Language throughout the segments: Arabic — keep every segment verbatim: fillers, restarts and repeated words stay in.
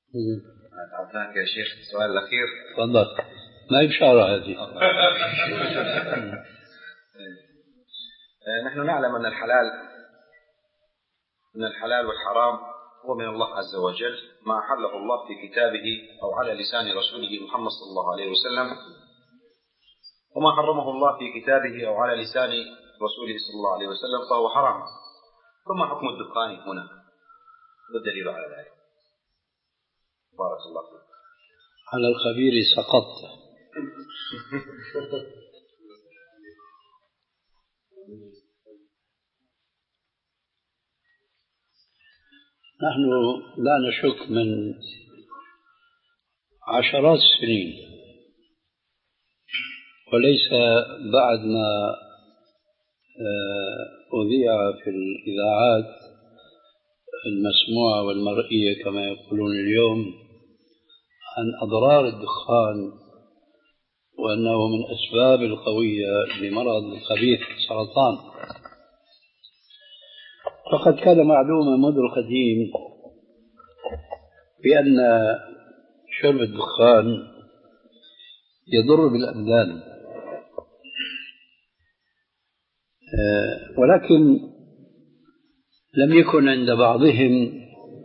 تعبناك يا شيخ. السؤال الأخير تفضل. ما بشارة هذه. نحن نعلم أن الحلال أن الحلال والحرام هو من الله عز وجل، ما أحله الله في كتابه أو على لسان رسوله محمد صلى الله عليه وسلم، وما حرمه الله في كتابه أو على لسان رسوله صلى الله عليه وسلم فهو حرام. ثم حكم الدخان هنا والدليل على ذلك؟ بارك الله فيك. على الخبير سقطت. نحن لا نشك من عشرات السنين، وليس بعد ما أذيع في الإذاعات المسموعة والمرئية كما يقولون اليوم عن أضرار الدخان وأنه من أسباب القوية لمرض الخبيث السرطان، فقد كان معلومة منذ القديم بأن شرب الدخان يضر بالأبدان، ولكن لم يكن عند بعضهم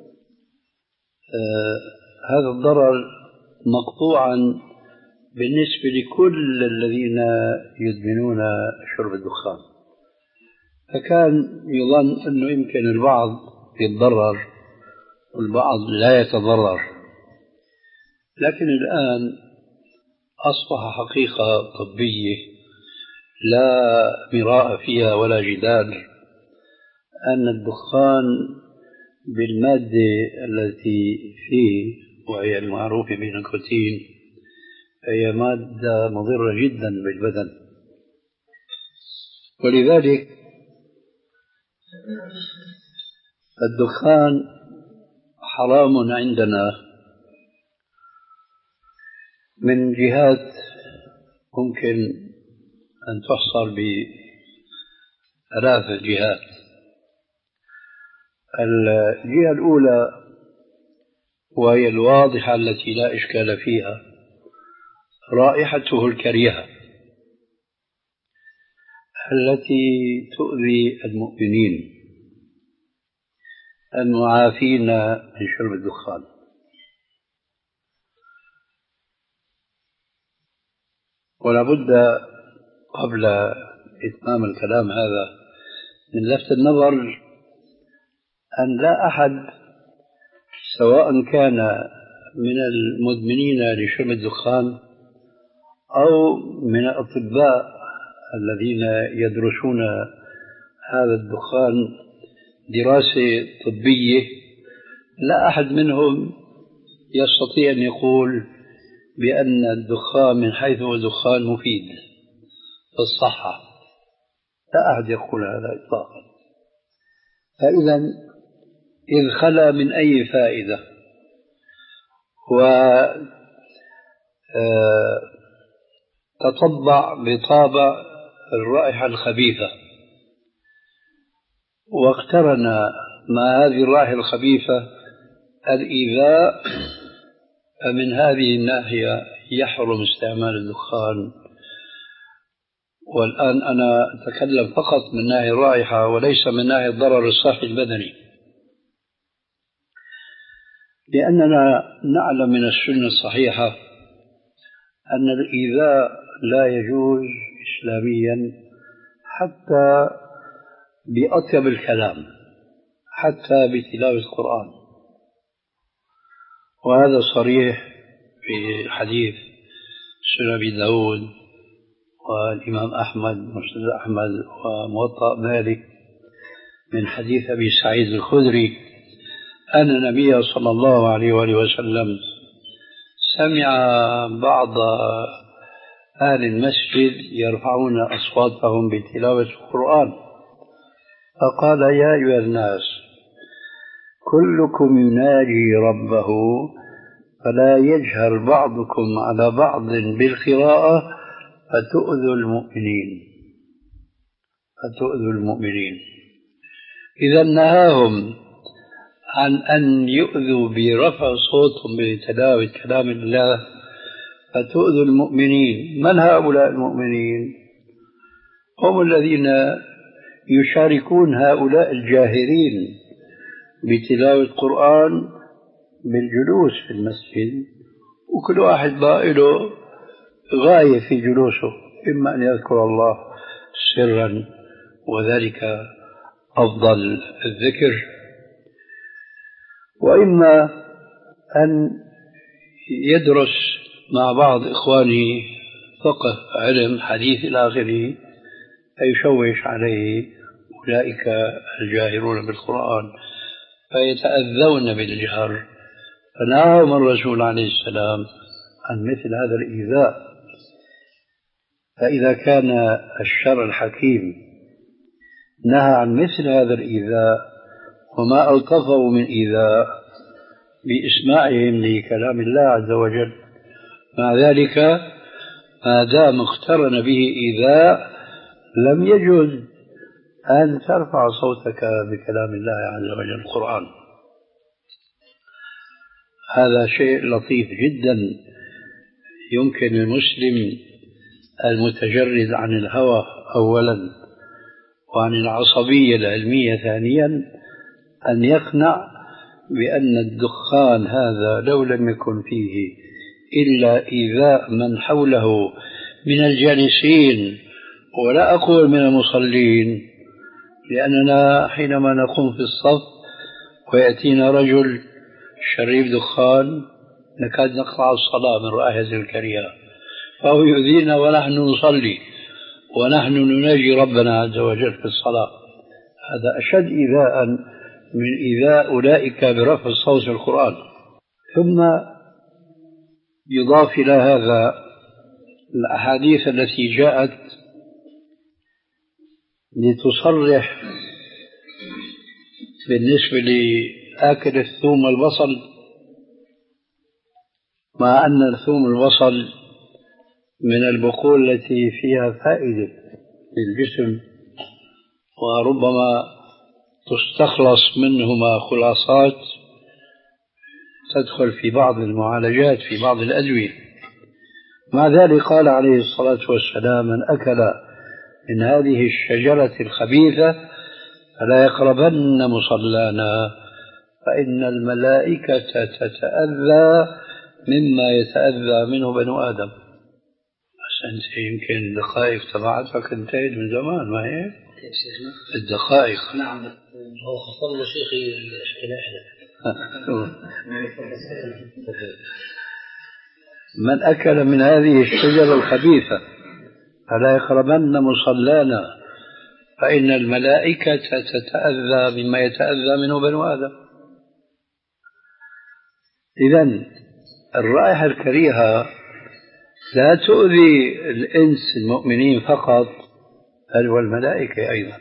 هذا الضرر مقطوعا بالنسبة لكل الذين يدمنون شرب الدخان، فكان يظن أنه يمكن البعض يتضرر والبعض لا يتضرر. لكن الآن أصبح حقيقة طبية لا مراء فيها ولا جدال أن الدخان بالمادة التي فيه وهي المعروفة بالنيكوتين هي مادة مضرة جدا بالبدن، ولذلك الدخان حرام عندنا من جهات ممكن أن تحصر بثلاث جهات. الجهة الأولى وهي الواضحة التي لا إشكال فيها، رائحته الكريهة التي تؤذي المؤمنين المعافين من شرب الدخان. ولا بد قبل إتمام الكلام هذا من لفت النظر أن لا أحد سواء كان من المدمنين لشرب الدخان أو من الأطباء الذين يدرسون هذا الدخان دراسة طبية، لا أحد منهم يستطيع أن يقول بأن الدخان من حيث هو دخان مفيد في الصحة، لا أحد يقول هذا إطلاقا. فإذا إذ خلا من أي فائدة وتطبع بطابع الرائحة الخبيثة واقترن مع هذه الرائحة الخبيثة الإيذاء، فمن هذه الناحية يحرم استعمال الدخان. والآن أنا أتكلم فقط من ناحية الرائحة وليس من ناحية الضرر الصحي البدني، لأننا نعلم من السنة الصحيحة أن الإيذاء لا يجوز إسلاميا حتى بأطيب الكلام، حتى بتلاوة القرآن، وهذا صريح في حديث سنن أبي داود والإمام أحمد مسند أحمد وموطأ مالك من حديث أبي سعيد الخدري أن النبي صلى الله عليه وآله وسلم سمع بعض أهل المسجد يرفعون أصواتهم بتلاوة القرآن، فقال يا أيها الناس كلكم يناجي ربه فلا يجهر بعضكم على بعض بالقراءة فتؤذوا المؤمنين فتؤذوا المؤمنين إذا نهاهم عن أن يؤذوا برفع صوتهم بتلاوة كلام الله فتؤذوا المؤمنين. من هؤلاء المؤمنين؟ هم الذين يشاركون هؤلاء الجاهرين بتلاوة القرآن بالجلوس في المسجد، وكل واحد له غاية في جلوسه، إما أن يذكر الله سرا وذلك أفضل الذكر، وإما أن يدرس مع بعض إخوانه فقه علم حديث إلى آخره فيشوش عليه أولئك الجاهرون بالقرآن فيتأذون بالجهر. فنهاهم الرسول عليه السلام عن مثل هذا الإيذاء. فإذا كان الشرع الحكيم نهى عن مثل هذا الإيذاء وما ألطفه من إيذاء بإسماعهم لكلام الله عز وجل، مع ذلك ما دام اقترن به إيذاء لم يجوز أن ترفع صوتك بكلام الله عز وجل القرآن. هذا شيء لطيف جدا يمكن للمسلم المتجرد عن الهوى أولا وعن العصبية العلمية ثانيا أن يقنع بأن الدخان هذا لو لم يكن فيه إلا إيذاء من حوله من الجالسين، ولا أقول من المصلين، لأننا حينما نقوم في الصف ويأتينا رجل شريف دخان نكاد نقطع الصلاة من رائحة الكريهة، فهو يؤذينا ونحن نصلي ونحن نناجي ربنا عز وجل في الصلاة. هذا أشد إيذاء من إيذاء أولئك برفع الصوت في القرآن. ثم يضاف إلى هذا الأحاديث التي جاءت لتصرح بالنسبة لآكل الثوم والبصل، مع أن الثوم والبصل من البقول التي فيها فائدة للجسم وربما تستخلص منهما خلاصات تدخل في بعض المعالجات في بعض الأدوية. مع ذلك قال عليه الصلاة والسلام: من أكل من هذه الشجرة الخبيثة فلا يقربن مصلانا فإن الملائكة تتأذى مما يتأذى منه بنو آدم. بس أنت يمكن الدقائق تبعتك انتهت من زمان، ما هي؟ الدقائق. نعم، هو خصم له شيخي الاحتلال. من أكل من هذه الشجرة الخبيثة فلا يقربن مصلانا فإن الملائكة تتأذى مما يتأذى منه بنو آدم. إذن الرائحة الكريهة لا تؤذي الإنس المؤمنين فقط بل والملائكة أيضا،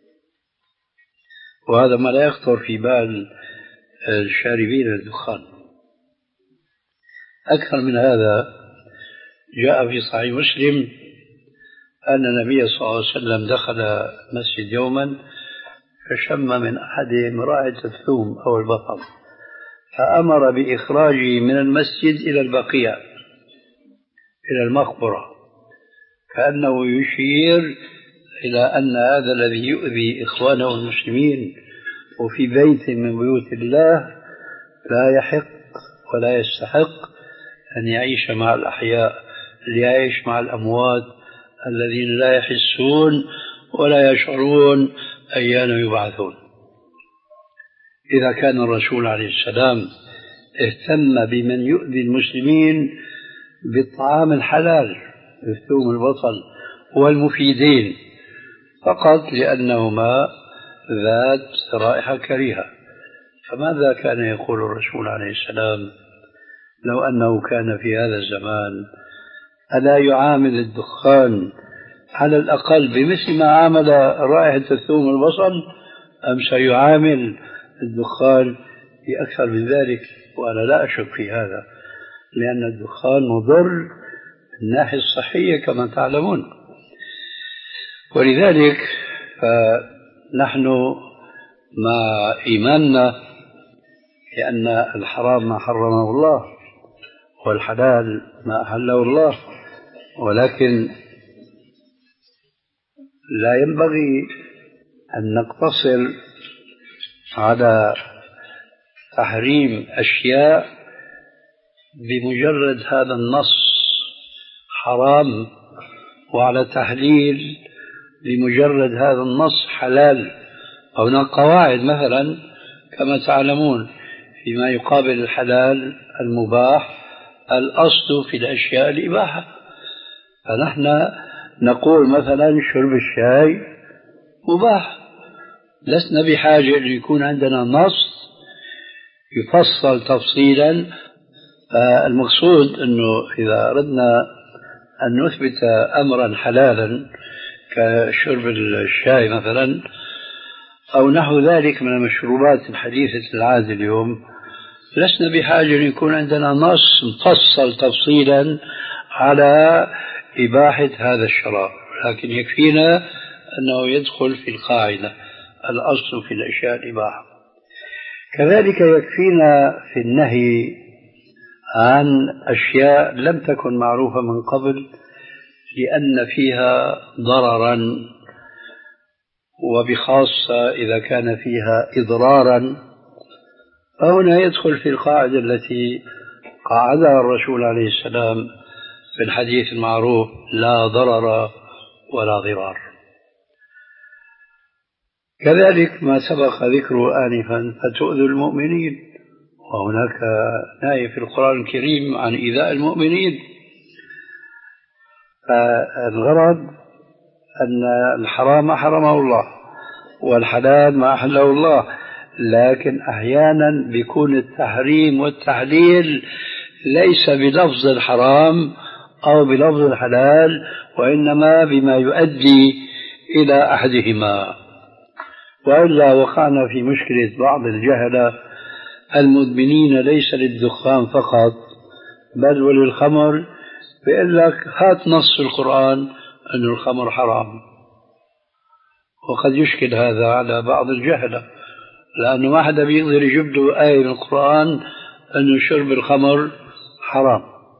وهذا ما لا يخطر في بال الشاربين الدخان. أكثر من هذا جاء في صحيح مسلم أن النبي صلى الله عليه وسلم دخل المسجد يوما فشم من أحدهم رائحة الثوم أو البصل فأمر بإخراجه من المسجد إلى البقيع إلى المقبرة، كأنه يشير إلى أن هذا الذي يؤذي إخوانه المسلمين وفي بيت من بيوت الله لا يحق ولا يستحق أن يعيش مع الأحياء، ليعيش مع الأموات الذين لا يحسون ولا يشعرون أيان يبعثون. إذا كان الرسول عليه السلام اهتم بمن يؤذي المسلمين بالطعام الحلال الثوم والبصل والمفيدين فقط لأنهما ذات رائحة كريهة، فماذا كان يقول الرسول عليه السلام لو أنه كان في هذا الزمان؟ ألا يعامل الدخان على الأقل بمثل ما عامل رائحة الثوم والبصل، أم سيعامل الدخان بأكثر من ذلك؟ وأنا لا أشك في هذا، لأن الدخان مضر من الناحية الصحية كما تعلمون. ولذلك نحن مع إيماننا لأن الحرام ما حرمه الله والحلال ما أحله الله، ولكن لا ينبغي أن نقتصر على تحريم أشياء بمجرد هذا النص حرام، وعلى تحليل بمجرد هذا النص حلال. هناك قواعد مثلا كما تعلمون فيما يقابل الحلال المباح الأصل في الأشياء الإباحة، فنحن نقول مثلا شرب الشاي مباح، لسنا بحاجة أن يكون عندنا نص يفصل تفصيلا. المقصود أنه إذا أردنا أن نثبت أمرا حلالا كشرب الشاي مثلا أو نحو ذلك من المشروبات الحديثة العهد اليوم، لسنا بحاجة أن يكون عندنا نص مفصل تفصيلا على إباحة هذا الشراب، لكن يكفينا أنه يدخل في القاعدة الأصل في الأشياء الإباحة. كذلك يكفينا في النهي عن أشياء لم تكن معروفة من قبل لأن فيها ضررا، وبخاصة إذا كان فيها إضرارا، فهنا يدخل في القاعدة التي قاعدها الرسول عليه السلام في الحديث المعروف: لا ضرر ولا ضرار. كذلك ما سبق ذكره آنفا: فتؤذوا المؤمنين، وهناك نهي في القرآن الكريم عن إيذاء المؤمنين. فالغرض أن الحرام حرمه الله والحلال ما أحله الله، لكن أحيانا بيكون التحريم والتحليل ليس بلفظ الحرام أو بلفظ الحلال، وإنما بما يؤدي إلى أحدهما. وإلا وقعنا في مشكلة بعض الجهلة المدمنين ليس للدخان فقط بل وللخمر، بيقول لك هات نص القرآن أن الخمر حرام، وقد يشكل هذا على بعض الجهلة، لأنه ما حدا بيقدر يجيب له آية من القرآن أن شرب الخمر حرام.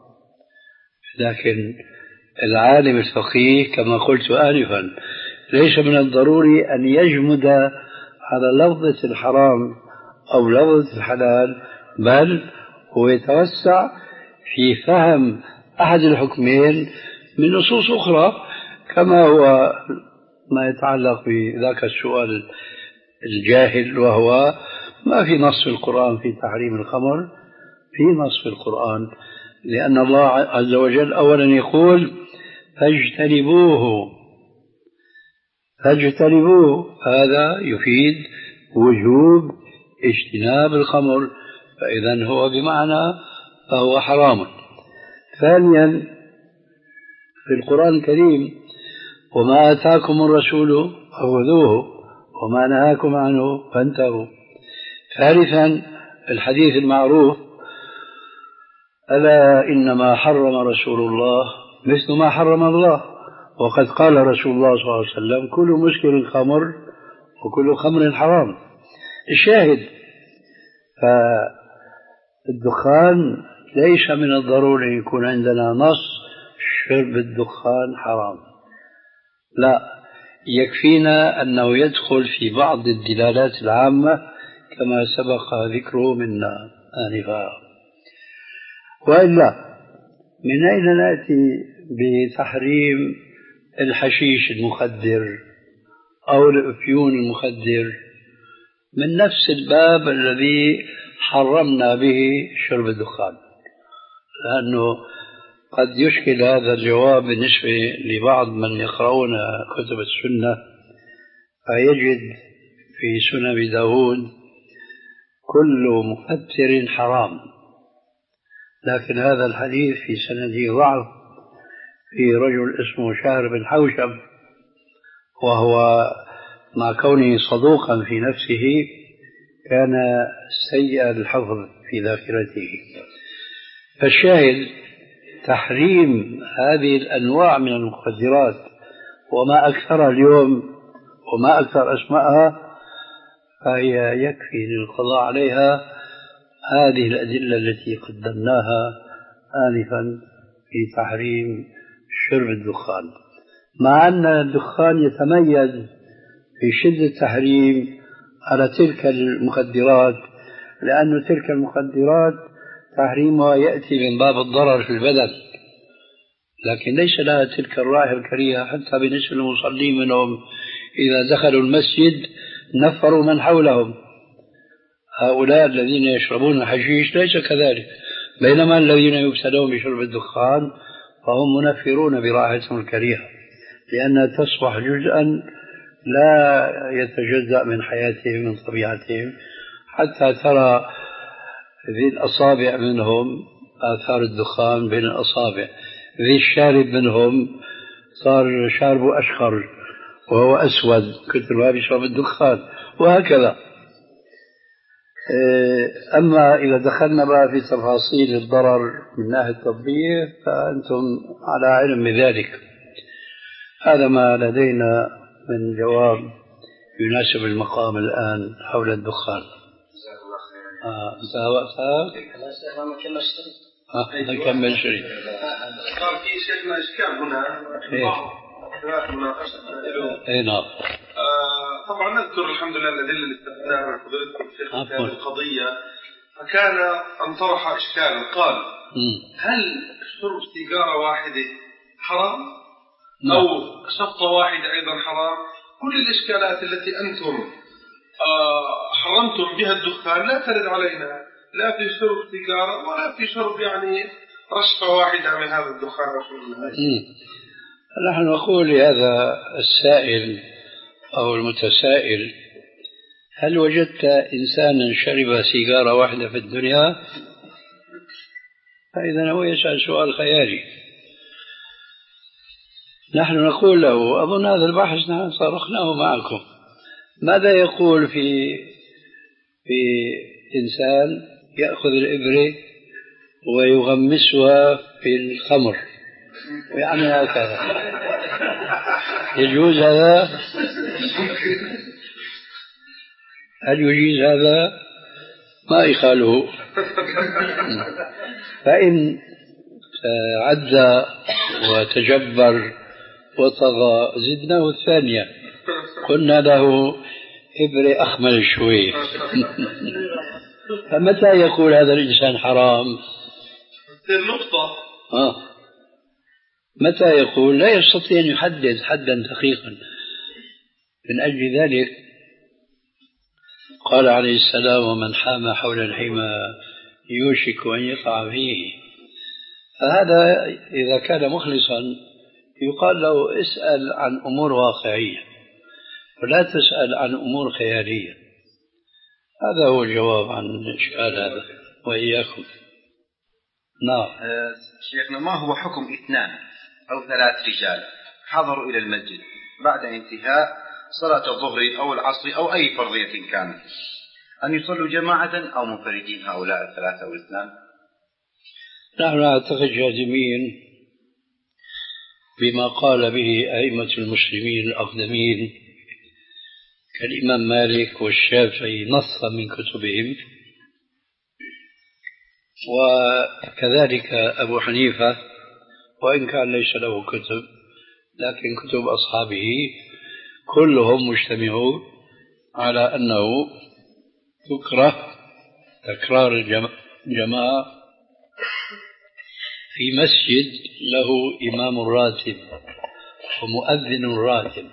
لكن العالم الفقيه كما قلت آنفا ليس من الضروري أن يجمد على لفظة الحرام أو لفظة الحلال، بل هو يتوسع في فهم أحد الحكمين من نصوص أخرى، كما هو ما يتعلق بذاك السؤال الجاهل، وهو ما في نص في القرآن في تحريم الخمر، في نص في القرآن، لأن الله عز وجل أولا يقول: فاجتنبوه فاجتنبوه هذا يفيد وجوب اجتناب الخمر، فإذا هو بمعنى فهو حرام. ثانيا في القرآن الكريم: وما آتاكم الرسول فخذوه وما نهاكم عنه فانتهوا. ثالثا الحديث المعروف: ألا إنما حرم رسول الله مثل ما حرم الله، وقد قال رسول الله صلى الله عليه وسلم: كل مسكر خمر وكل خمر حرام. الشاهد: فالدخان ليس من الضروري يكون عندنا نص شرب الدخان حرام، لا، يكفينا أنه يدخل في بعض الدلالات العامة كما سبق ذكره منا آنفا. وإلا من أين نأتي بتحريم الحشيش المخدر أو الأفيون المخدر؟ من نفس الباب الذي حرمنا به شرب الدخان، لأنه قد يشكل هذا الجواب بالنسبة لبعض من يقرؤون كتب السنة، فيجد في سنن أبي داود: كل مفتر حرام، لكن هذا الحديث في سنده ضعف، في رجل اسمه شهر بن حوشب، وهو مع كونه صدوقا في نفسه كان سيء الحفظ في ذاكرته. فالشاهد: تحريم هذه الأنواع من المخدرات وما أكثرها اليوم وما أكثر أسمائها، فهي يكفي للقضاء عليها هذه الأدلة التي قدمناها آنفا في تحريم شرب الدخان، مع أن الدخان يتميز في شدة التحريم على تلك المخدرات، لأن تلك المخدرات تحريمها يأتي من باب الضرر في البدن، لكن ليس لها تلك الرائحة الكريهة. حتى بالنسبة للمصلين منهم إذا دخلوا المسجد نفروا من حولهم. هؤلاء الذين يشربون الحشيش ليس كذلك، بينما الذين يبتلون بشرب الدخان فهم منفرون برائحتهم الكريهة، لأنها تصبح جزءا لا يتجزأ من حياتهم من طبيعتهم، حتى ترى ذي الأصابع منهم آثار الدخان بين الأصابع، ذي الشارب منهم صار شاربه أشقر وهو أسود كثر ما بيشرب الدخان، وهكذا. أما إذا دخلنا بقى في تفاصيل الضرر من ناحية الطبية فأنتم على علم بذلك. هذا ما لدينا من جواب يناسب المقام الآن حول الدخان. آه انتهى وقتها؟ آه نكمل شريط. صار في شيخنا إشكال هنا ثلاث مناقشة. اي نعم. طبعا نذكر الحمد لله الأدلة اللي استفدناها من حضرتكم في هذه القضية، فكان أن طرح إشكالا قال م. هل شرب سيجارة واحدة حرام؟ م. أو شطة واحدة أيضا حرام؟ كل الإشكالات التي أنتم حرمتم بها الدخان لا ترد علينا، لا في شرب سيجارة ولا في شرب يعني رشفة واحدة من هذا الدخان. نحن نقول لهذا السائل أو المتسائل: هل وجدت إنسانا شرب سيجارة واحدة في الدنيا؟ فإذا هو يسأل سؤال خيالي. نحن نقول له: أظن هذا البحث نحن صرخناه معكم. ماذا يقول في في إنسان يأخذ الإبرة ويغمسها في الخمر ويعمل هكذا؟ يجوز هذا؟ هل يجيز هذا؟ ما يخاله. فإن عدى وتجبر وطغى زدناه الثانية، قلنا له إبرة أخمل شوي. فمتى يقول هذا الإنسان حرام؟ النقطة آه. متى يقول؟ لا يستطيع أن يحدد حدا دقيقا. من أجل ذلك قال عليه السلام: ومن حام حول الحمى يوشك أن يقع فيه. فهذا إذا كان مخلصا يقال له: اسأل عن أمور واقعية ولا تسأل عن أمور خيالية. هذا هو الجواب عن الإشكال هذا. وإياكم. نعم. أه شيخنا، ما هو حكم اثنان أو ثلاث رجال حضروا إلى المسجد بعد انتهاء صلاة الظهر أو العصر أو أي فرضية كانت، أن يصلوا جماعة أو منفردين هؤلاء الثلاثة أو الاثنان؟ نحن نعتقد جازمين بما قال به أئمة المسلمين الأقدمين كالإمام مالك والشافعي نصا من كتبهم، وكذلك أبو حنيفة وإن كان ليس له كتب لكن كتب أصحابه كلهم مجتمعون على أنه تكره تكرار الجماعة في مسجد له إمام راتب ومؤذن راتب.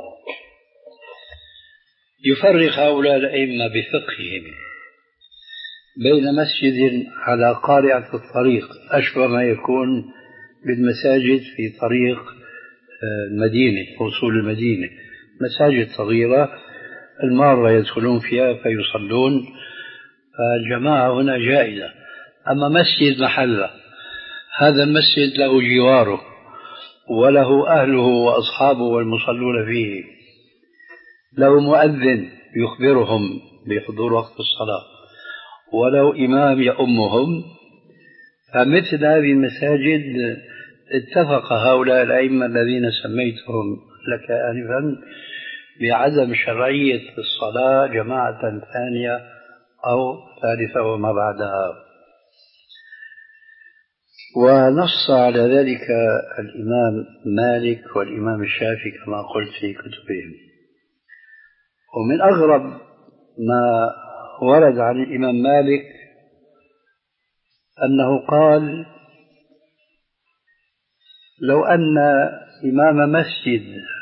يفرق هؤلاء الأئمة بفقههم بين مسجد على قارعة الطريق أشبه ما يكون بالمساجد في طريق المدينة، وصول المدينة، مساجد صغيرة المارة يدخلون فيها فيصلون، فالجماعة هنا جائزة. أما مسجد محلة، هذا المسجد له جواره وله أهله وأصحابه والمصلون فيه، له مؤذن يخبرهم بحضور وقت الصلاة، وله إمام يؤمهم. فمثل هذه المساجد اتفق هؤلاء الأئمة الذين سميتهم لك آنفا بعدم شرعية الصلاة جماعة ثانية أو ثالثة وما بعدها. ونص على ذلك الإمام مالك والإمام الشافعي كما قلت في كتبهم. ومن أغرب ما ورد عن الإمام مالك أنه قال: لو أن إمام مسجد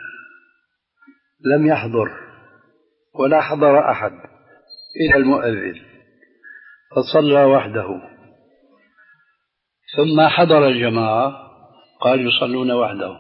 لم يحضر ولا حضر أحد إلى المؤذن فصلى وحده ثم حضر الجماعة، قال يصلون وحده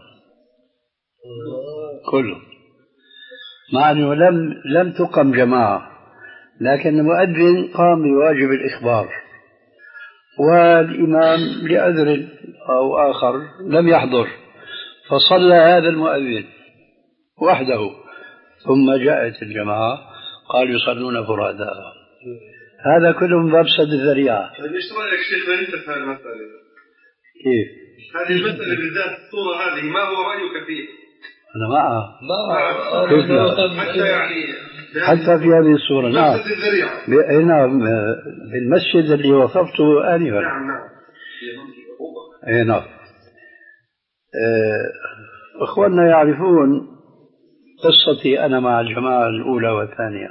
كله، مع أنه لم لم تقم جماعة، لكن المؤذن قام بواجب الإخبار، والإمام لعذر أو آخر لم يحضر، فصلى هذا المؤذن وحده ثم جاءت الجماعة قال يصلون فرادى. هذا كله من باب سد الذريعة. طيب ايش رايك شيخ انت في هذه المساله؟ كيف؟ هذه المساله بالذات الصوره هذه ما هو رايك فيه؟ انا معها. ما كيف لا؟ حتى يعني حتى في هذه الصوره. نعم. سد الذريعه. نعم، بالمسجد اللي وصفته آنفا. نعم نعم. اي نعم. اخواننا يعرفون قصتي انا مع الجماعه الاولى والثانيه،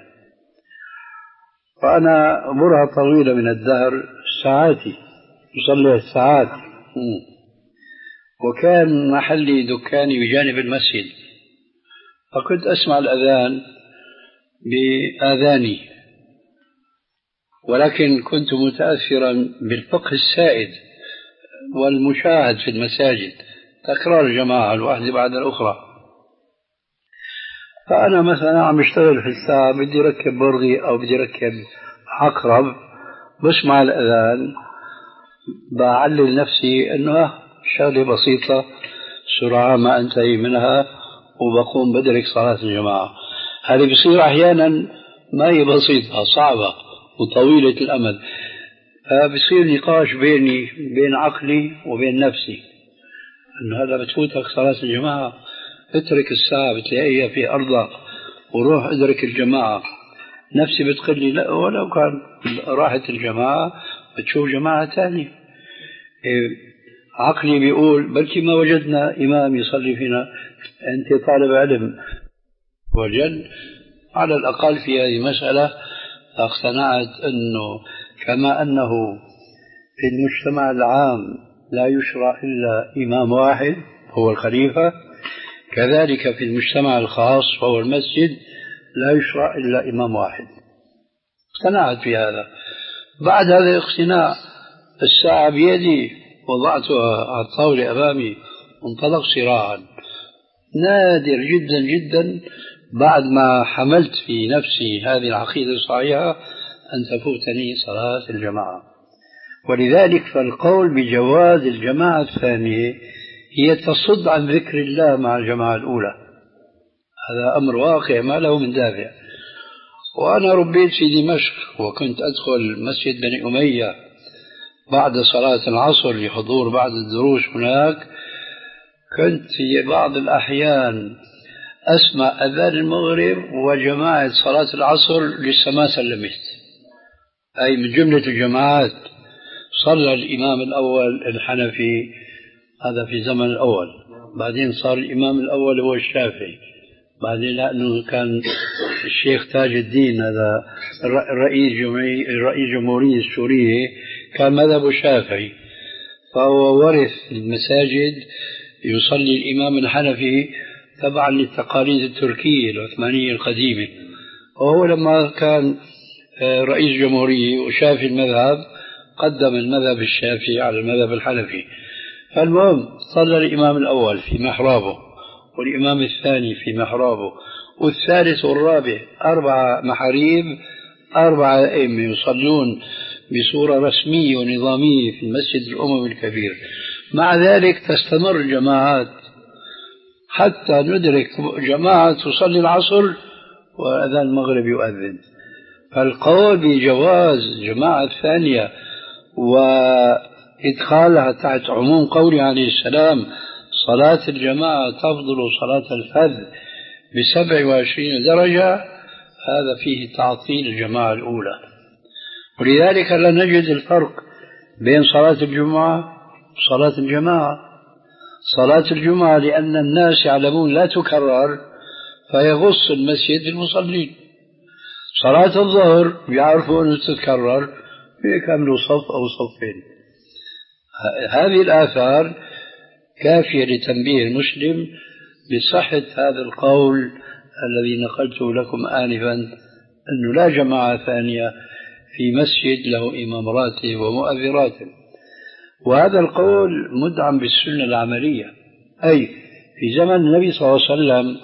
فأنا أمرها طويلة من الدهر ساعاتي، يصلي الساعات، وكان محلي دكاني بجانب المسجد، فكنت أسمع الأذان بآذاني، ولكن كنت متأثرا بالفقه السائد والمشاهد في المساجد، تكرار الجماعة الواحدة بعد الأخرى. فأنا مثلا عم اشتغل في الساعة، بدي ركب برغي أو بدي ركب عقرب، بسمع الأذان بعلل نفسي أنه شغلة بسيطة سرعة ما أنتهي منها وبقوم بدرك صلاة الجماعة. هذه بصير أحيانا ما هي بسيطة، صعبة وطويلة الأمد، فبصير نقاش بيني بين عقلي وبين نفسي أنه هذا بتفوتك صلاة الجماعة، اترك الساعة بتلاقيها في أرضها وروح ادرك الجماعة. نفسي بتقول لي لا، ولو كان راحت الجماعة بتشوف جماعة تانية. إيه، عقلي بيقول بلكي ما وجدنا إمام يصلي فينا، أنت طالب علم وجل على الأقل في هذه المسألة. فاقتنعت أنه كما أنه في المجتمع العام لا يشرع إلا إمام واحد هو الخليفة، كذلك في المجتمع الخاص وهو المسجد لا يشرع إلا إمام واحد. اقتنعت في هذا. بعد هذا الاقتناع الساعة بيدي وضعتها على الطاولة أمامي وانطلق صراعا. نادر جدا جدا بعد ما حملت في نفسي هذه العقيدة الصحيحة أن تفوتني صلاة الجماعة. ولذلك فالقول بجواز الجماعة الثانية هي تصد عن ذكر الله مع الجماعة الأولى، هذا أمر واقع ما له من دافع. وأنا ربيت في دمشق وكنت أدخل مسجد بني أمية بعد صلاة العصر لحضور بعض الدروس هناك، كنت في بعض الأحيان أسمع أذان المغرب وجماعة صلاة العصر لسه ما سلمت، أي من جملة الجماعات. صلى الإمام الأول الحنفي، هذا في زمن الأول، بعدين صار الإمام الأول هو الشافعي، بعدين لأنه كان الشيخ تاج الدين هذا رئيس جمهورية رئيس جمهورية سوريا كان مذهبه الشافعي، فهو ورث المساجد يصلي الإمام الحنفي تبعا للتقاليد التركية العثمانية القديمة. وهو لما كان رئيس جمهورية وشافي المذهب قدم المذهب الشافعي على المذهب الحنفي. فالمهم صلى الإمام الأول في محرابه والإمام الثاني في محرابه والثالث والرابع، أربعة محاريب، أربعة أئمة يصلون بصورة رسمية ونظامية في المسجد الأموي الكبير. مع ذلك تستمر الجماعات حتى ندرك جماعة تصلي العصر وأذان المغرب يؤذن. فالقول بجواز جماعة ثانية وإدخالها تحت عموم قوله عليه السلام صلاة الجماعة تفضل صلاة الفذ بسبع وعشرين درجة، هذا فيه تعطيل الجماعة الأولى. ولذلك لا نجد الفرق بين صلاة الجمعة وصلاة الجماعة. صلاة الجمعة لأن الناس يعلمون لا تكرر فيغص المسجد المصلين. صلاة الظهر يعرفوا أنه تتكرر يكملوا صف أو صفين. هذه الآثار كافية لتنبيه المسلم بصحة هذا القول الذي نقلته لكم آنفا أنه لا جماعة ثانية في مسجد له إمام راتب ومؤذن راتب. وهذا القول مدعم بالسنة العملية، أي في زمن النبي صلى الله عليه وسلم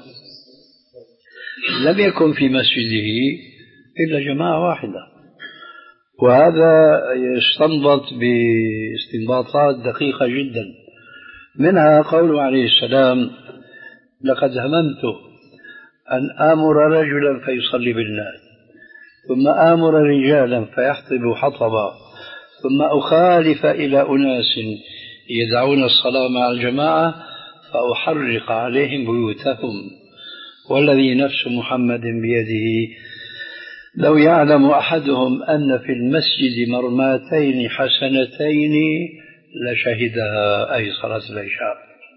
لم يكن في مسجده إلا جماعة واحدة، وهذا يستنبط باستنباطات دقيقة جدا. منها قوله عليه السلام: لقد هممت أن آمر رجلا فيصلي بالناس، ثم آمر رجالا فيحطب حطبا، ثم أخالف إلى أناس يدعون الصلاة مع الجماعة فأحرق عليهم بيوتهم، والذي نفس محمد بيده لو يعلم أحدهم أن في المسجد مرماتين حسنتين لشهدها، أي صلاة العشاء.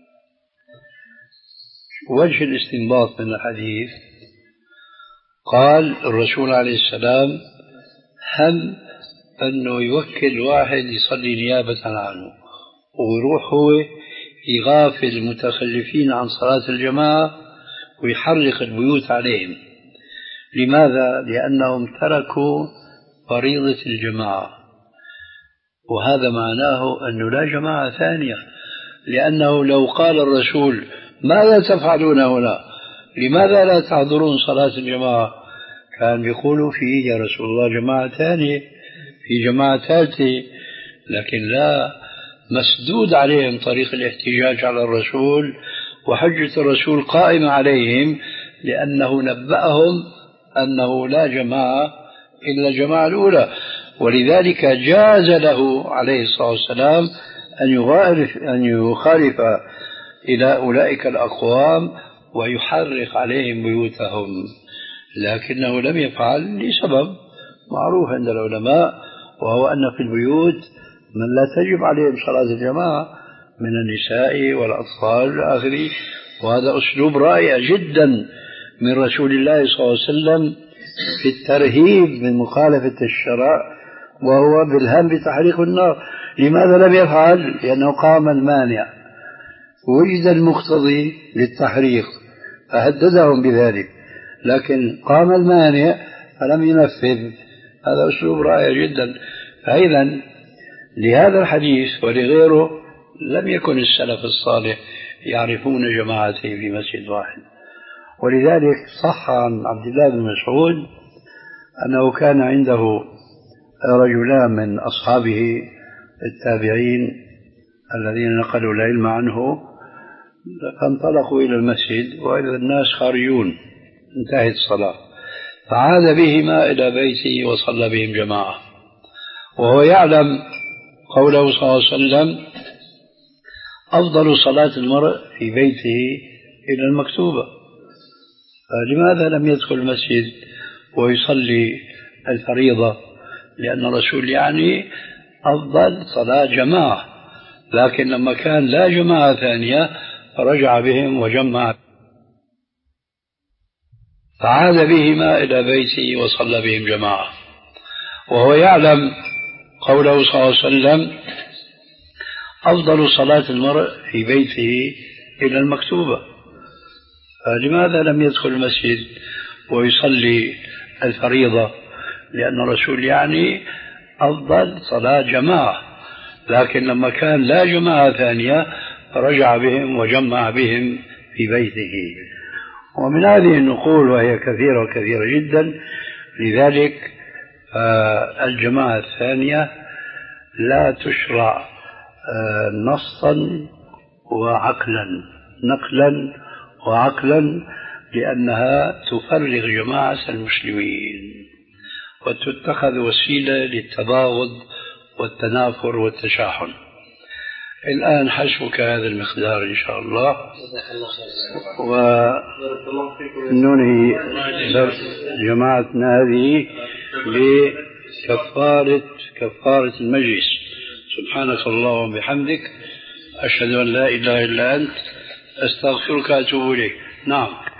وجه الاستنباط من الحديث: قال الرسول عليه السلام هم أنه يوكل واحد يصلي نيابة عنه ويروح هو يغافل المتخلفين عن صلاة الجماعة ويحرق البيوت عليهم. لماذا؟ لأنهم تركوا فريضة الجماعة، وهذا معناه أنه لا جماعة ثانية. لأنه لو قال الرسول: ماذا تفعلون هنا؟ لماذا لا تحضرون صلاة الجماعة؟ كان بيقولوا فيه يا رسول الله جماعة ثانية، في جماعة ثالثة، لكن لا، مسدود عليهم طريق الاحتجاج على الرسول، وحجة الرسول قائمة عليهم لأنه نبأهم أنه لا جماعة إلا الجماعة الأولى. ولذلك جاز له عليه الصلاة والسلام أن يخالف إلى أولئك الأقوام ويحرق عليهم بيوتهم، لكنه لم يفعل لسبب معروف عند العلماء، وهو أن في البيوت من لا تجب عليهم صلاة الجماعة من النساء والأطفال إلى آخره. وهذا أسلوب رائع جدا من رسول الله صلى الله عليه وسلم في الترهيب من مخالفة الشرع، وهو بالهم بتحريق النار. لماذا لم يفعل؟ لأنه قام المانع، وجد المقتضي للتحريق فهددهم بذلك، لكن قام المانع فلم ينفذ. هذا أسلوب رائع جدا. فإذا لهذا الحديث ولغيره لم يكن السلف الصالح يعرفون جماعتين في مسجد واحد. ولذلك صح عن عبد الله بن مسعود أنه كان عنده رجلان من أصحابه التابعين الذين نقلوا العلم عنه، فانطلقوا إلى المسجد وإذا الناس خارجون، انتهت الصلاة، فعاد بهما إلى بيته وصلى بهم جماعة، وهو يعلم قوله صلى الله عليه وسلم: أفضل صلاة المرء في بيته إلى المكتوبة. فلماذا لم يدخل المسجد ويصلي الفريضة؟ لأن الرسول يعني أفضل صلاة جماعة، لكن لما كان لا جماعة ثانية فرجع بهم وجمع، فعاد بهما إلى بيته وصلى بهم جماعة، وهو يعلم قوله صلى الله عليه وسلم: أفضل صلاة المرء في بيته إلى المكتوبة. فلماذا لم يدخل المسجد ويصلي الفريضة؟ لأن الرسول يعني أفضل صلاة جماعة، لكن لما كان لا جماعة ثانية فرجع بهم وجمع بهم في بيته. ومن هذه النقول وهي كثيرة وكثيرة جدا، لذلك الجماعة الثانية لا تشرع نصا وعقلا، نقلا وعقلا، لأنها تفرغ جماعة المسلمين وتتخذ وسيلة للتباغض والتنافر والتشاحن. الآن حسبك هذا المقدار إن شاء الله، وننهي درس جماعتنا هذه كفارة كفارة المجلس. سبحانك اللهم وبحمدك أشهد أن لا إله إلا أنت أستغفرك وأتوب إليك. نعم.